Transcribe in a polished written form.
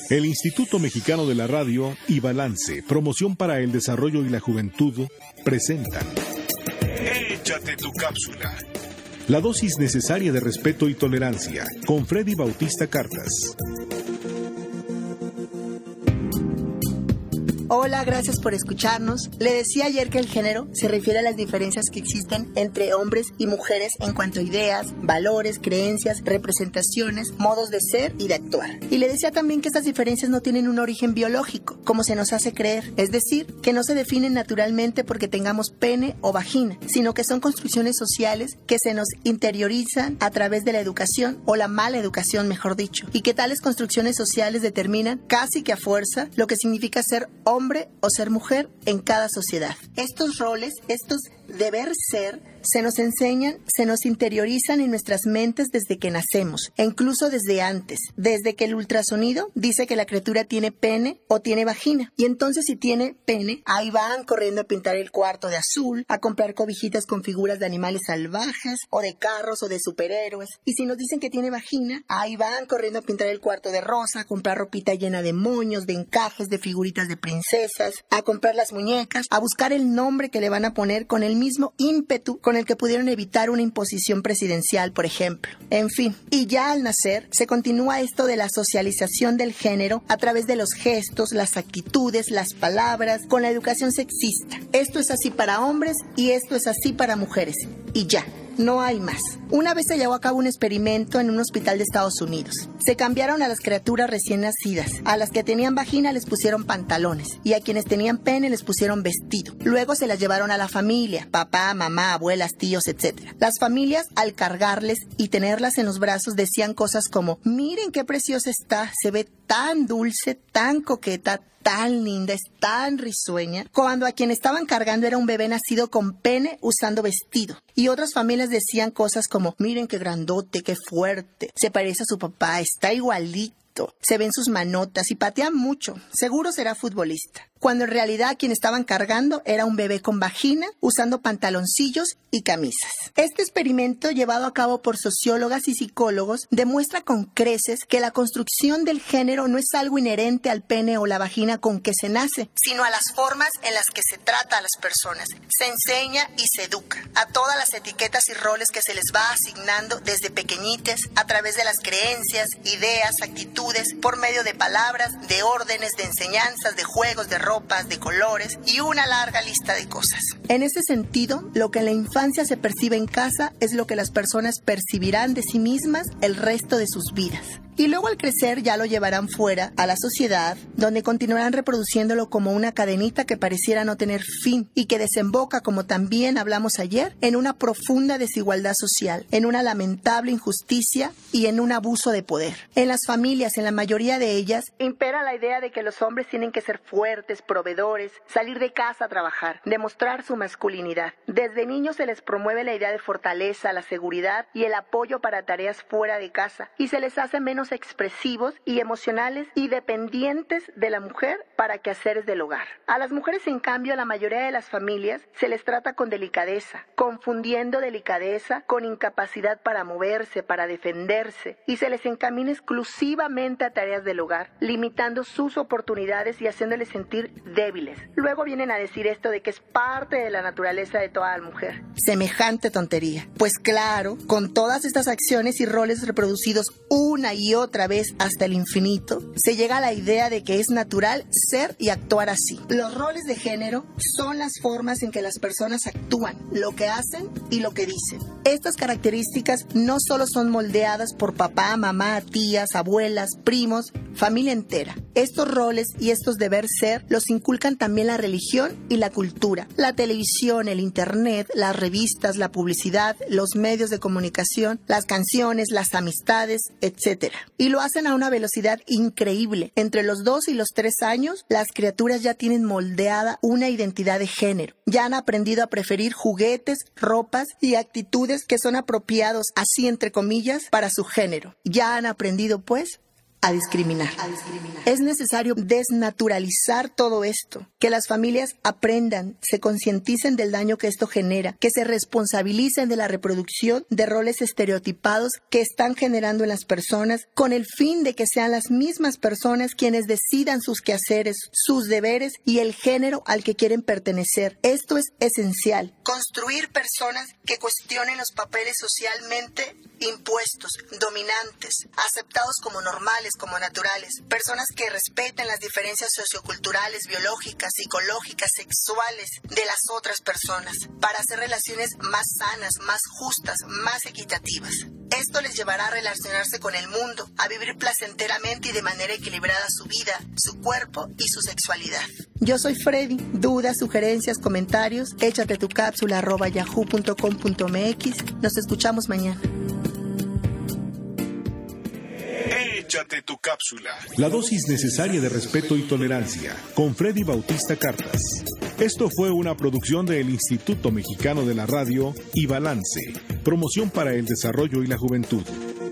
El Instituto Mexicano de la Radio y Balance, Promoción para el Desarrollo y la Juventud, presentan Échate tu cápsula. La dosis necesaria de respeto y tolerancia, con Freddy Bautista Cartas. Hola, gracias por escucharnos. Le decía ayer que el género se refiere a las diferencias que existen entre hombres y mujeres en cuanto a ideas, valores, creencias, representaciones, modos de ser y de actuar. Y le decía también que estas diferencias no tienen un origen biológico, como se nos hace creer. Es decir, que no se definen naturalmente porque tengamos pene o vagina, sino que son construcciones sociales que se nos interiorizan a través de la educación, o la mala educación, mejor dicho. Y que tales construcciones sociales determinan, casi que a fuerza, lo que significa ser hombre o ser mujer en cada sociedad. Estos roles, estos deber ser, se nos enseñan, se nos interiorizan en nuestras mentes desde que nacemos, e incluso desde antes, desde que el ultrasonido dice que la criatura tiene pene o tiene vagina. Y entonces si tiene pene, ahí van corriendo a pintar el cuarto de azul, a comprar cobijitas con figuras de animales salvajes, o de carros o de superhéroes. Y si nos dicen que tiene vagina, ahí van corriendo a pintar el cuarto de rosa, a comprar ropita llena de moños, de encajes, de figuritas de princesas, a comprar las muñecas, a buscar el nombre que le van a poner con el mismo ímpetu con el que pudieron evitar una imposición presidencial, por ejemplo. En fin, y ya al nacer se continúa esto de la socialización del género a través de los gestos, las actitudes, las palabras, con la educación sexista. Esto es así para hombres y esto es así para mujeres. Y ya. No hay más. Una vez se llevó a cabo un experimento en un hospital de Estados Unidos. Se cambiaron a las criaturas recién nacidas. A las que tenían vagina les pusieron pantalones y a quienes tenían pene les pusieron vestido. Luego se las llevaron a la familia, papá, mamá, abuelas, tíos, etc. Las familias, al cargarles y tenerlas en los brazos, decían cosas como: miren qué preciosa está, se ve tan dulce, tan coqueta, tan linda, es tan risueña, cuando a quien estaban cargando era un bebé nacido con pene usando vestido. Y otras familias decían cosas como: miren qué grandote, qué fuerte, se parece a su papá, está igualito, se ven sus manotas y patea mucho, seguro será futbolista. Cuando en realidad a quien estaban cargando era un bebé con vagina, usando pantaloncillos y camisas. Este experimento, llevado a cabo por sociólogas y psicólogos, demuestra con creces que la construcción del género no es algo inherente al pene o la vagina con que se nace, sino a las formas en las que se trata a las personas. Se enseña y se educa a todas las etiquetas y roles que se les va asignando desde pequeñites, a través de las creencias, ideas, actitudes, por medio de palabras, de órdenes, de enseñanzas, de juegos, de ropas, de colores y una larga lista de cosas. En ese sentido, lo que en la infancia se percibe en casa es lo que las personas percibirán de sí mismas el resto de sus vidas. Y luego al crecer ya lo llevarán fuera, a la sociedad, donde continuarán reproduciéndolo como una cadenita que pareciera no tener fin y que desemboca, como también hablamos ayer, en una profunda desigualdad social, en una lamentable injusticia y en un abuso de poder. En las familias, en la mayoría de ellas, impera la idea de que los hombres tienen que ser fuertes, proveedores, salir de casa a trabajar, demostrar su masculinidad. Desde niños se les promueve la idea de fortaleza, la seguridad y el apoyo para tareas fuera de casa, y se les hace menos expresivos y emocionales y dependientes de la mujer para quehaceres del hogar. A las mujeres, en cambio, la mayoría de las familias se les trata con delicadeza, confundiendo delicadeza con incapacidad para moverse, para defenderse, y se les encamina exclusivamente a tareas del hogar, limitando sus oportunidades y haciéndoles sentir débiles. Luego vienen a decir esto de que es parte de la naturaleza de toda mujer. Semejante tontería. Pues claro, con todas estas acciones y roles reproducidos una y otra vez hasta el infinito, se llega a la idea de que es natural ser y actuar así. Los roles de género son las formas en que las personas actúan, lo que hacen y lo que dicen. Estas características no solo son moldeadas por papá, mamá, tías, abuelas, primos, familia entera. Estos roles y estos deber ser los inculcan también la religión y la cultura, la televisión, el internet, las revistas, la publicidad, los medios de comunicación, las canciones, las amistades, etc. Y lo hacen a una velocidad increíble. Entre los 2 y los 3 años, las criaturas ya tienen moldeada una identidad de género. Ya han aprendido a preferir juguetes, ropas y actitudes que son apropiados, así entre comillas, para su género. Ya han aprendido, pues, a discriminar. Es necesario desnaturalizar todo esto, que las familias aprendan, se concienticen del daño que esto genera, que se responsabilicen de la reproducción de roles estereotipados que están generando en las personas, con el fin de que sean las mismas personas quienes decidan sus quehaceres, sus deberes y el género al que quieren pertenecer. Esto es esencial. Construir personas que cuestionen los papeles socialmente impuestos, dominantes, aceptados como normales, como naturales. Personas que respeten las diferencias socioculturales, biológicas, psicológicas, sexuales de las otras personas, para hacer relaciones más sanas, más justas, más equitativas. Esto les llevará a relacionarse con el mundo, a vivir placenteramente y de manera equilibrada su vida, su cuerpo y su sexualidad. Yo soy Freddy. Dudas, sugerencias, comentarios, échate tu cápsula @yahoo.com.mx. Nos escuchamos mañana. Échate tu cápsula. La dosis necesaria de respeto y tolerancia. Con Freddy Bautista Cartas. Esto fue una producción del Instituto Mexicano de la Radio y Balance. Promoción para el Desarrollo y la Juventud.